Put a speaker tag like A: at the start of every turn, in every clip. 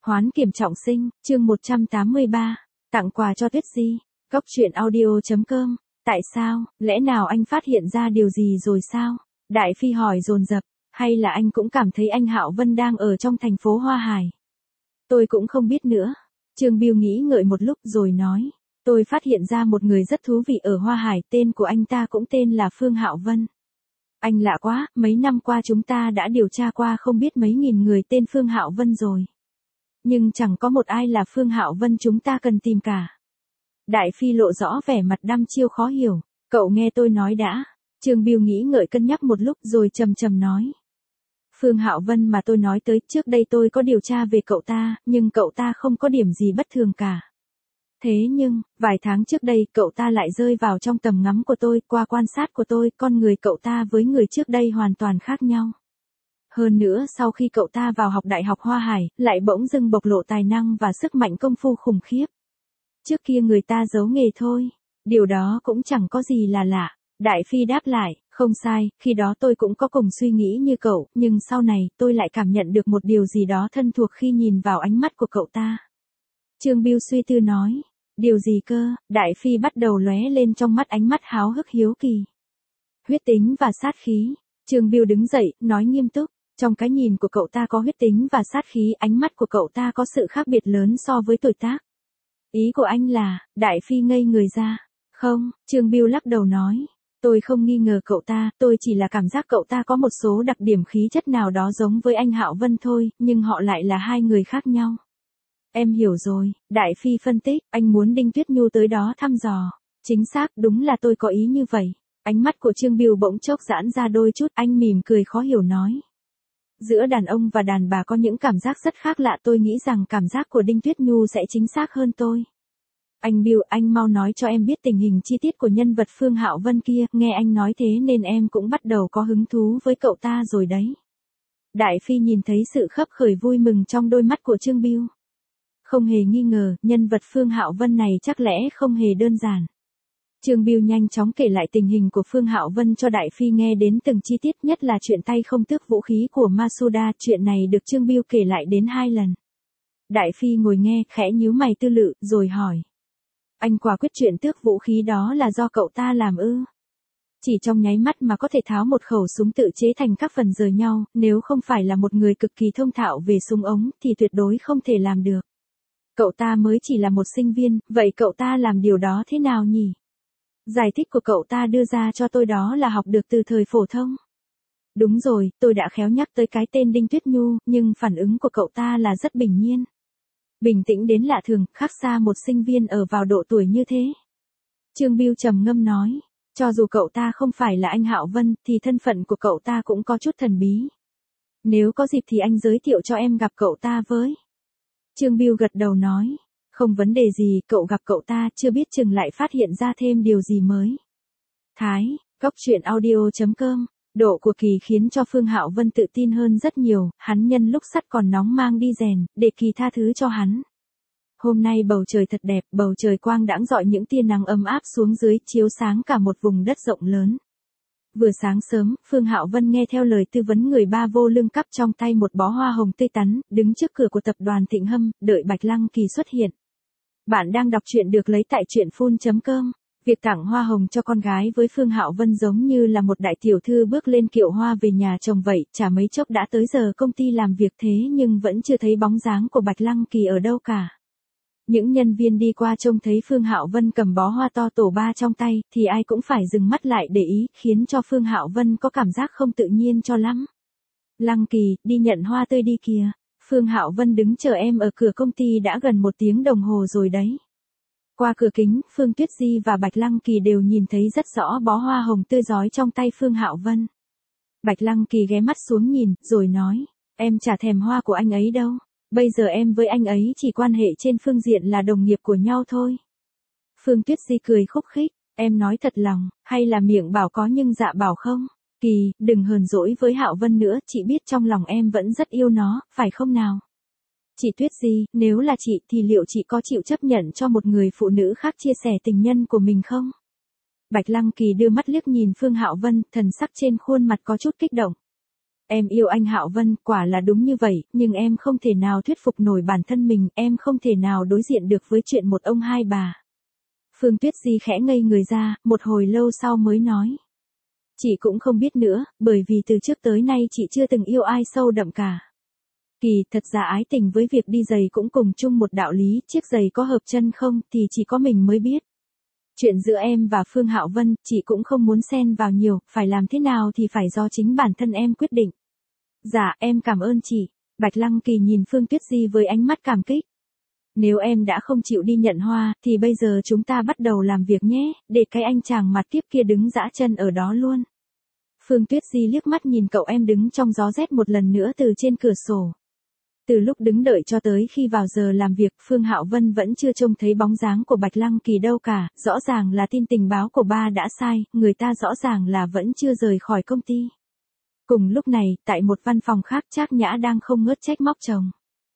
A: Hoán kiểm trọng sinh, chương 183, tặng quà cho Tuyết Di, Cóc truyện audio.com, tại sao, lẽ nào anh phát hiện ra điều gì rồi sao? Đại Phi hỏi dồn dập, hay là anh cũng cảm thấy anh Hạo Vân đang ở trong thành phố Hoa Hải? Tôi cũng không biết nữa. Trương Biêu nghĩ ngợi một lúc rồi nói, tôi phát hiện ra một người rất thú vị ở Hoa Hải, tên của anh ta cũng tên là Phương Hạo Vân. Anh lạ quá, mấy năm qua chúng ta đã điều tra qua không biết mấy nghìn người tên Phương Hạo Vân rồi. Nhưng chẳng có một ai là Phương Hạo Vân chúng ta cần tìm cả. Đại Phi lộ rõ vẻ mặt đăm chiêu khó hiểu, cậu nghe tôi nói đã. Trương Biêu nghĩ ngợi cân nhắc một lúc rồi trầm trầm nói. Phương Hạo Vân mà tôi nói tới, trước đây tôi có điều tra về cậu ta, nhưng cậu ta không có điểm gì bất thường cả. Thế nhưng, vài tháng trước đây cậu ta lại rơi vào trong tầm ngắm của tôi, qua quan sát của tôi, con người cậu ta với người trước đây hoàn toàn khác nhau. Hơn nữa sau khi cậu ta vào học Đại học Hoa Hải, lại bỗng dưng bộc lộ tài năng và sức mạnh công phu khủng khiếp. Trước kia người ta giấu nghề thôi, điều đó cũng chẳng có gì là lạ. Đại Phi đáp lại, không sai, khi đó tôi cũng có cùng suy nghĩ như cậu, nhưng sau này tôi lại cảm nhận được một điều gì đó thân thuộc khi nhìn vào ánh mắt của cậu ta. Trương Biêu suy tư nói, điều gì cơ? Đại Phi bắt đầu lóe lên trong mắt ánh mắt háo hức hiếu kỳ. Huyết tính và sát khí. Trương Biêu đứng dậy, nói nghiêm túc, trong cái nhìn của cậu ta có huyết tính và sát khí, ánh mắt của cậu ta có sự khác biệt lớn so với tuổi tác. Ý của anh là, Đại Phi ngây người ra. Không, Trương Biêu lắc đầu nói, tôi không nghi ngờ cậu ta, tôi chỉ là cảm giác cậu ta có một số đặc điểm khí chất nào đó giống với anh Hạo Vân thôi, nhưng họ lại là hai người khác nhau. Em hiểu rồi, Đại Phi phân tích, anh muốn Đinh Tuyết Nhu tới đó thăm dò. Chính xác, đúng là tôi có ý như vậy. Ánh mắt của Trương Biêu bỗng chốc giãn ra đôi chút, anh mỉm cười khó hiểu nói. Giữa đàn ông và đàn bà có những cảm giác rất khác lạ, tôi nghĩ rằng cảm giác của Đinh Tuyết Nhu sẽ chính xác hơn tôi. Anh Biêu, anh mau nói cho em biết tình hình chi tiết của nhân vật Phương Hạo Vân kia, nghe anh nói thế nên em cũng bắt đầu có hứng thú với cậu ta rồi đấy. Đại Phi nhìn thấy sự khấp khởi vui mừng trong đôi mắt của Trương Biêu. Không hề nghi ngờ, nhân vật Phương Hạo Vân này chắc lẽ không hề đơn giản. Trương Biêu nhanh chóng kể lại tình hình của Phương Hạo Vân cho Đại Phi nghe đến từng chi tiết, nhất là chuyện tay không tước vũ khí của Masuda, chuyện này được Trương Biêu kể lại đến 2 lần. Đại Phi ngồi nghe, khẽ nhíu mày tư lự, rồi hỏi. Anh quả quyết chuyện tước vũ khí đó là do cậu ta làm ư? Chỉ trong nháy mắt mà có thể tháo một khẩu súng tự chế thành các phần rời nhau, nếu không phải là một người cực kỳ thông thạo về súng ống thì tuyệt đối không thể làm được. Cậu ta mới chỉ là một sinh viên, vậy cậu ta làm điều đó thế nào nhỉ? Giải thích của cậu ta đưa ra cho tôi đó là học được từ thời phổ thông. Đúng rồi, tôi đã khéo nhắc tới cái tên Đinh Tuyết Nhu, nhưng phản ứng của cậu ta là rất bình nhiên. Bình tĩnh đến lạ thường, khác xa một sinh viên ở vào độ tuổi như thế. Trương Biêu trầm ngâm nói, cho dù cậu ta không phải là anh Hạo Vân, thì thân phận của cậu ta cũng có chút thần bí. Nếu có dịp thì anh giới thiệu cho em gặp cậu ta với. Trương Biêu gật đầu nói, không vấn đề gì, cậu gặp cậu ta chưa biết chừng lại phát hiện ra thêm điều gì mới. Thái, Cóc truyện audio.com, độ của Kỳ khiến cho Phương Hạo Vân tự tin hơn rất nhiều, hắn nhân lúc sắt còn nóng mang đi rèn, để Kỳ tha thứ cho hắn. Hôm nay bầu trời thật đẹp, bầu trời quang đãng rọi những tia nắng ấm áp xuống dưới, chiếu sáng cả một vùng đất rộng lớn. Vừa sáng sớm, Phương Hạo Vân nghe theo lời tư vấn người ba vô lưng cắp trong tay một bó hoa hồng tươi tắn, đứng trước cửa của tập đoàn Thịnh Hâm, đợi Bạch Lăng Kỳ xuất hiện. Bạn đang đọc truyện được lấy tại truyện.com. Việc tặng hoa hồng cho con gái với Phương Hạo Vân giống như là một đại tiểu thư bước lên kiệu hoa về nhà chồng vậy, chả mấy chốc đã tới giờ công ty làm việc thế nhưng vẫn chưa thấy bóng dáng của Bạch Lăng Kỳ ở đâu cả. Những nhân viên đi qua trông thấy Phương Hạo Vân cầm bó hoa to tổ 3 trong tay, thì ai cũng phải dừng mắt lại để ý, khiến cho Phương Hạo Vân có cảm giác không tự nhiên cho lắm. Lăng Kỳ, đi nhận hoa tươi đi kìa. Phương Hạo Vân đứng chờ em ở cửa công ty đã gần 1 tiếng đồng hồ rồi đấy. Qua cửa kính, Phương Tuyết Di và Bạch Lăng Kỳ đều nhìn thấy rất rõ bó hoa hồng tươi rói trong tay Phương Hạo Vân. Bạch Lăng Kỳ ghé mắt xuống nhìn, rồi nói, em chả thèm hoa của anh ấy đâu. Bây giờ em với anh ấy chỉ quan hệ trên phương diện là đồng nghiệp của nhau thôi. Phương Tuyết Di cười khúc khích, em nói thật lòng, hay là miệng bảo có nhưng dạ bảo không? Kỳ, đừng hờn dỗi với Hạo Vân nữa, chị biết trong lòng em vẫn rất yêu nó, phải không nào? Chị Tuyết Di, nếu là chị thì liệu chị có chịu chấp nhận cho một người phụ nữ khác chia sẻ tình nhân của mình không? Bạch Lăng Kỳ đưa mắt liếc nhìn Phương Hạo Vân, thần sắc trên khuôn mặt có chút kích động. Em yêu anh Hạo Vân, quả là đúng như vậy, nhưng em không thể nào thuyết phục nổi bản thân mình, em không thể nào đối diện được với chuyện một ông hai bà. Phương Tuyết Di khẽ ngây người ra, một hồi lâu sau mới nói. Chị cũng không biết nữa, bởi vì từ trước tới nay chị chưa từng yêu ai sâu đậm cả. Kỳ, thật ra ái tình với việc đi giày cũng cùng chung một đạo lý, chiếc giày có hợp chân không thì chỉ có mình mới biết. Chuyện giữa em và Phương Hạo Vân, chị cũng không muốn xen vào nhiều, phải làm thế nào thì phải do chính bản thân em quyết định. Dạ, em cảm ơn chị. Bạch Lăng Kỳ nhìn Phương Tuyết Di với ánh mắt cảm kích. Nếu em đã không chịu đi nhận hoa, thì bây giờ chúng ta bắt đầu làm việc nhé, để cái anh chàng mặt tiếp kia đứng dã chân ở đó luôn. Phương Tuyết Di liếc mắt nhìn cậu em đứng trong gió rét một lần nữa từ trên cửa sổ. Từ lúc đứng đợi cho tới khi vào giờ làm việc, Phương Hạo Vân vẫn chưa trông thấy bóng dáng của Bạch Lăng Kỳ đâu cả, rõ ràng là tin tình báo của ba đã sai, người ta rõ ràng là vẫn chưa rời khỏi công ty. Cùng lúc này, tại một văn phòng khác Trác Nhã đang không ngớt trách móc chồng.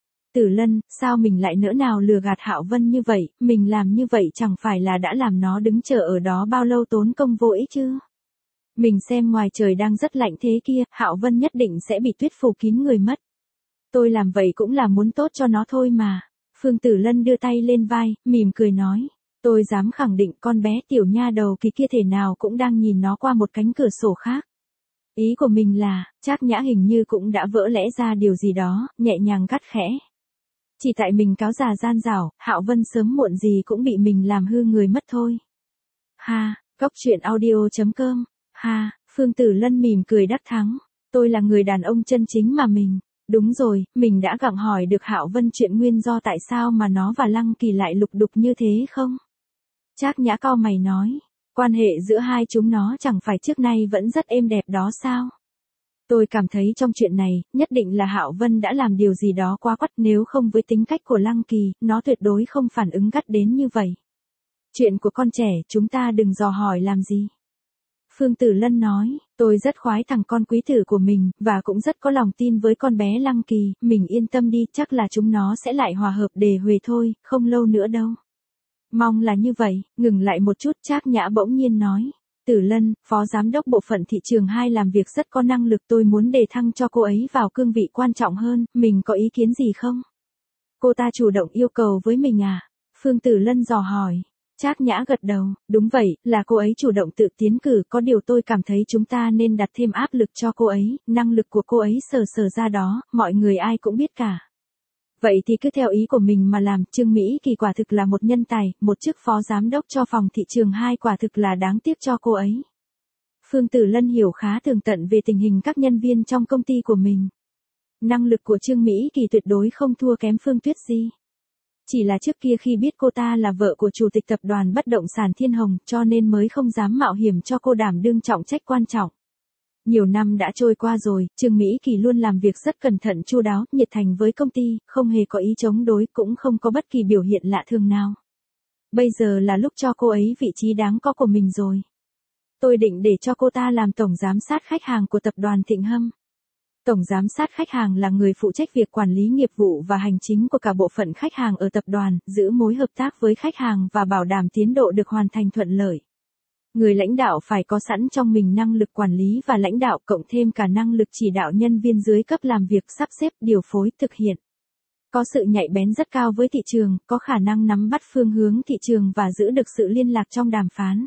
A: Tử Lân, sao mình lại nỡ nào lừa gạt Hạo Vân như vậy, mình làm như vậy chẳng phải là đã làm nó đứng chờ ở đó bao lâu tốn công vô ích chứ. Mình xem ngoài trời đang rất lạnh thế kia, Hạo Vân nhất định sẽ bị tuyết phủ kín người mất. Tôi làm vậy cũng là muốn tốt cho nó thôi mà. Phương Tử Lân đưa tay lên vai, mỉm cười nói. Tôi dám khẳng định con bé tiểu nha đầu kỳ kia thể nào cũng đang nhìn nó qua một cánh cửa sổ khác. Ý của mình là, Trác Nhã hình như cũng đã vỡ lẽ ra điều gì đó, nhẹ nhàng gắt khẽ. Chỉ tại mình cáo già gian dảo, Hạo Vân sớm muộn gì cũng bị mình làm hư người mất thôi. Ha, Cóc Truyện Audio.com. Ha, Phương Tử Lân mỉm cười đắc thắng. Tôi là người đàn ông chân chính mà mình. Đúng rồi, mình đã gặng hỏi được Hạo Vân chuyện nguyên do tại sao mà nó và Lăng Kỳ lại lục đục như thế không? Trác Nhã cau mày nói. Quan hệ giữa hai chúng nó chẳng phải trước nay vẫn rất êm đẹp đó sao? Tôi cảm thấy trong chuyện này, nhất định là Hạo Vân đã làm điều gì đó quá quắt, nếu không với tính cách của Lăng Kỳ, nó tuyệt đối không phản ứng gắt đến như vậy. Chuyện của con trẻ, chúng ta đừng dò hỏi làm gì. Phương Tử Lân nói, tôi rất khoái thằng con quý tử của mình, và cũng rất có lòng tin với con bé Lăng Kỳ, mình yên tâm đi, chắc là chúng nó sẽ lại hòa hợp để huề thôi, không lâu nữa đâu. Mong là như vậy, ngừng lại một chút Trác Nhã bỗng nhiên nói. Tử Lân, Phó Giám đốc Bộ phận Thị trường 2 làm việc rất có năng lực, tôi muốn đề thăng cho cô ấy vào cương vị quan trọng hơn, mình có ý kiến gì không? Cô ta chủ động yêu cầu với mình à? Phương Tử Lân dò hỏi. Trác Nhã gật đầu, đúng vậy, là cô ấy chủ động tự tiến cử, có điều tôi cảm thấy chúng ta nên đặt thêm áp lực cho cô ấy, năng lực của cô ấy sờ ra đó, mọi người ai cũng biết cả. Vậy thì cứ theo ý của mình mà làm, Trương Mỹ Kỳ quả thực là một nhân tài, một chức phó giám đốc cho phòng thị trường 2 quả thực là đáng tiếc cho cô ấy. Phương Tử Lân hiểu khá tường tận về tình hình các nhân viên trong công ty của mình. Năng lực của Trương Mỹ Kỳ tuyệt đối không thua kém Phương Tuyết Di. Chỉ là trước kia khi biết cô ta là vợ của chủ tịch tập đoàn bất động sản Thiên Hồng, cho nên mới không dám mạo hiểm cho cô đảm đương trọng trách quan trọng. Nhiều năm đã trôi qua rồi, Trương Mỹ Kỳ luôn làm việc rất cẩn thận chu đáo, nhiệt thành với công ty, không hề có ý chống đối, cũng không có bất kỳ biểu hiện lạ thường nào. Bây giờ là lúc cho cô ấy vị trí đáng có của mình rồi. Tôi định để cho cô ta làm tổng giám sát khách hàng của tập đoàn Thịnh Hâm. Tổng giám sát khách hàng là người phụ trách việc quản lý nghiệp vụ và hành chính của cả bộ phận khách hàng ở tập đoàn, giữ mối hợp tác với khách hàng và bảo đảm tiến độ được hoàn thành thuận lợi. Người lãnh đạo phải có sẵn trong mình năng lực quản lý và lãnh đạo, cộng thêm cả năng lực chỉ đạo nhân viên dưới cấp làm việc, sắp xếp, điều phối, thực hiện. Có sự nhạy bén rất cao với thị trường, có khả năng nắm bắt phương hướng thị trường và giữ được sự liên lạc trong đàm phán.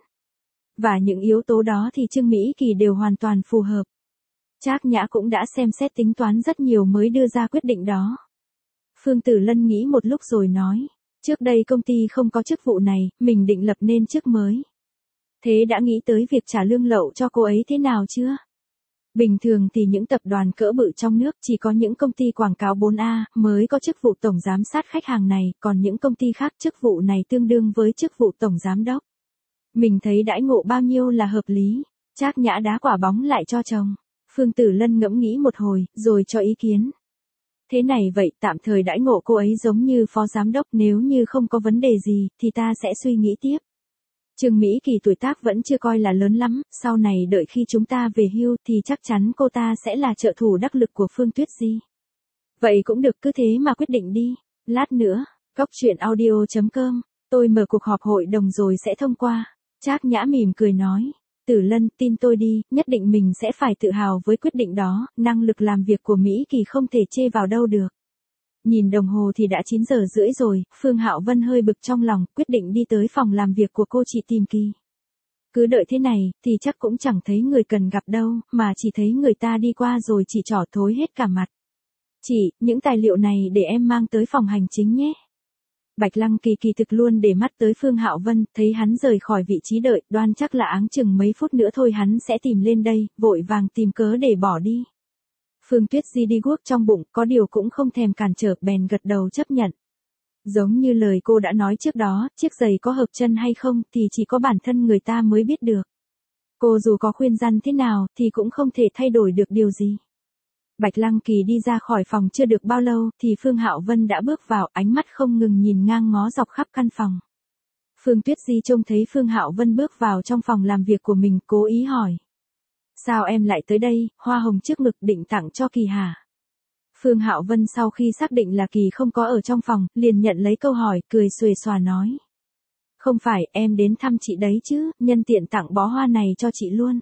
A: Và những yếu tố đó thì Trương Mỹ Kỳ đều hoàn toàn phù hợp. Trác Nhã cũng đã xem xét tính toán rất nhiều mới đưa ra quyết định đó. Phương Tử Lân nghĩ một lúc rồi nói, trước đây công ty không có chức vụ này, mình định lập nên chức mới. Thế đã nghĩ tới việc trả lương lậu cho cô ấy thế nào chưa? Bình thường thì những tập đoàn cỡ bự trong nước chỉ có những công ty quảng cáo 4A mới có chức vụ tổng giám sát khách hàng này, còn những công ty khác chức vụ này tương đương với chức vụ tổng giám đốc. Mình thấy đãi ngộ bao nhiêu là hợp lý. Trác Nhã đá quả bóng lại cho chồng. Phương Tử Lân ngẫm nghĩ một hồi, rồi cho ý kiến. Thế này vậy, tạm thời đãi ngộ cô ấy giống như phó giám đốc, nếu như không có vấn đề gì, thì ta sẽ suy nghĩ tiếp. Trương Mỹ Kỳ tuổi tác vẫn chưa coi là lớn lắm, sau này đợi khi chúng ta về hưu thì chắc chắn cô ta sẽ là trợ thủ đắc lực của Phương Tuyết Di. Vậy cũng được, cứ thế mà quyết định đi. Lát nữa, Cóc Truyện Audio.com, tôi mở cuộc họp hội đồng rồi sẽ thông qua. Trác Nhã mỉm cười nói. Tử Lân, tin tôi đi, nhất định mình sẽ phải tự hào với quyết định đó, năng lực làm việc của Mỹ Kỳ không thể chê vào đâu được. Nhìn đồng hồ thì đã 9 giờ rưỡi rồi, Phương Hạo Vân hơi bực trong lòng, quyết định đi tới phòng làm việc của cô chị tìm Kỳ. Cứ đợi thế này, thì chắc cũng chẳng thấy người cần gặp đâu, mà chỉ thấy người ta đi qua rồi chỉ trỏ thối hết cả mặt. Chị, những tài liệu này để em mang tới phòng hành chính nhé. Bạch Lăng Kỳ kỳ thực luôn để mắt tới Phương Hạo Vân, thấy hắn rời khỏi vị trí đợi, đoán chắc là áng chừng mấy phút nữa thôi hắn sẽ tìm lên đây, vội vàng tìm cớ để bỏ đi. Phương Tuyết Di đi guốc trong bụng, có điều cũng không thèm cản trở, bèn gật đầu chấp nhận. Giống như lời cô đã nói trước đó, chiếc giày có hợp chân hay không thì chỉ có bản thân người ta mới biết được. Cô dù có khuyên răn thế nào thì cũng không thể thay đổi được điều gì. Bạch Lăng Kỳ đi ra khỏi phòng chưa được bao lâu thì Phương Hạo Vân đã bước vào, ánh mắt không ngừng nhìn ngang ngó dọc khắp căn phòng. Phương Tuyết Di trông thấy Phương Hạo Vân bước vào trong phòng làm việc của mình, cố ý hỏi. Sao em lại tới đây, hoa hồng trước ngực định tặng cho Kỳ hả? Phương Hạo Vân sau khi xác định là Kỳ không có ở trong phòng, liền nhận lấy câu hỏi, cười xuề xòa nói. Không phải, em đến thăm chị đấy chứ, nhân tiện tặng bó hoa này cho chị luôn.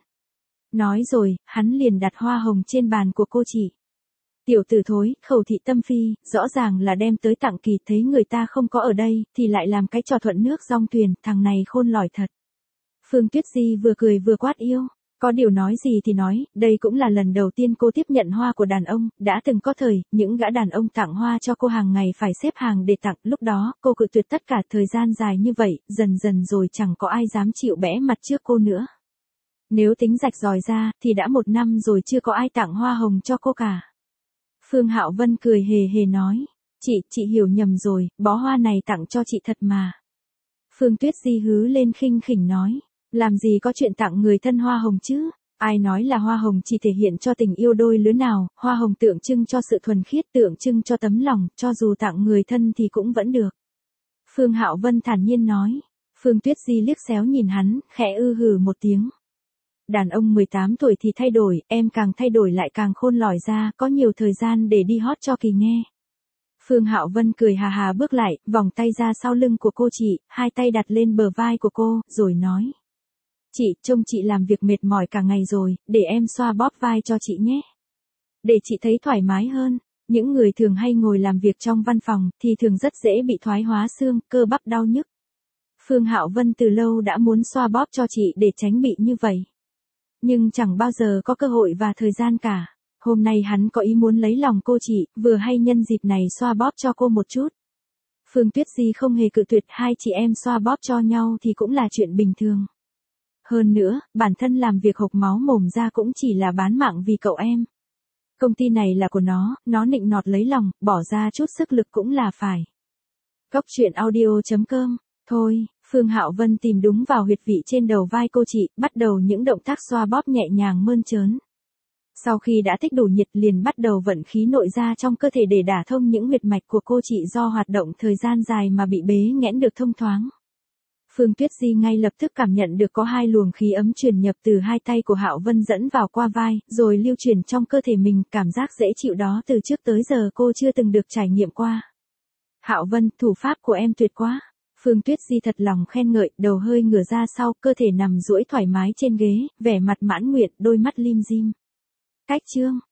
A: Nói rồi, hắn liền đặt hoa hồng trên bàn của cô chị. Tiểu tử thối, khẩu thị tâm phi, rõ ràng là đem tới tặng Kỳ, thấy người ta không có ở đây, thì lại làm cái trò thuận nước dong thuyền, thằng này khôn lỏi thật. Phương Tuyết Di vừa cười vừa quát yêu. Có điều nói gì thì nói, đây cũng là lần đầu tiên cô tiếp nhận hoa của đàn ông, đã từng có thời, những gã đàn ông tặng hoa cho cô hàng ngày phải xếp hàng để tặng, lúc đó, cô cự tuyệt tất cả, thời gian dài như vậy, dần dần rồi chẳng có ai dám chịu bẽ mặt trước cô nữa. Nếu tính rạch ròi ra, thì đã 1 năm rồi chưa có ai tặng hoa hồng cho cô cả. Phương Hạo Vân cười hề hề nói, chị hiểu nhầm rồi, bó hoa này tặng cho chị thật mà. Phương Tuyết Di hứ lên khinh khỉnh nói. Làm gì có chuyện tặng người thân hoa hồng chứ? Ai nói là hoa hồng chỉ thể hiện cho tình yêu đôi lứa nào, hoa hồng tượng trưng cho sự thuần khiết, tượng trưng cho tấm lòng, cho dù tặng người thân thì cũng vẫn được. Phương Hạo Vân thản nhiên nói. Phương Tuyết Di liếc xéo nhìn hắn, khẽ hừ một tiếng. Đàn ông 18 tuổi thì thay đổi, em càng thay đổi lại càng khôn lỏi ra, có nhiều thời gian để đi hót cho Kỳ nghe. Phương Hạo Vân cười hà hà bước lại, vòng tay ra sau lưng của cô chị, hai tay đặt lên bờ vai của cô, rồi nói. Chị, trông chị làm việc mệt mỏi cả ngày rồi, để em xoa bóp vai cho chị nhé. Để chị thấy thoải mái hơn, những người thường hay ngồi làm việc trong văn phòng, thì thường rất dễ bị thoái hóa xương, cơ bắp đau nhức. Phương Hạo Vân từ lâu đã muốn xoa bóp cho chị để tránh bị như vậy. Nhưng chẳng bao giờ có cơ hội và thời gian cả. Hôm nay hắn có ý muốn lấy lòng cô chị, vừa hay nhân dịp này xoa bóp cho cô một chút. Phương Tuyết Di không hề cự tuyệt, hai chị em xoa bóp cho nhau thì cũng là chuyện bình thường. Hơn nữa, bản thân làm việc hộc máu mồm ra cũng chỉ là bán mạng vì cậu em. Công ty này là của nó nịnh nọt lấy lòng, bỏ ra chút sức lực cũng là phải. Cốc truyện audio.com. Thôi, Phương Hạo Vân tìm đúng vào huyệt vị trên đầu vai cô chị, bắt đầu những động tác xoa bóp nhẹ nhàng mơn trớn. Sau khi đã tích đủ nhiệt liền bắt đầu vận khí nội ra trong cơ thể để đả thông những huyệt mạch của cô chị do hoạt động thời gian dài mà bị bế nghẽn được thông thoáng. Phương Tuyết Di ngay lập tức cảm nhận được có 2 luồng khí ấm truyền nhập từ hai tay của Hạo Vân dẫn vào qua vai, rồi lưu truyền trong cơ thể mình, cảm giác dễ chịu đó từ trước tới giờ cô chưa từng được trải nghiệm qua. Hạo Vân, thủ pháp của em tuyệt quá. Phương Tuyết Di thật lòng khen ngợi, đầu hơi ngửa ra sau, cơ thể nằm duỗi thoải mái trên ghế, vẻ mặt mãn nguyện, đôi mắt lim dim. Cách chương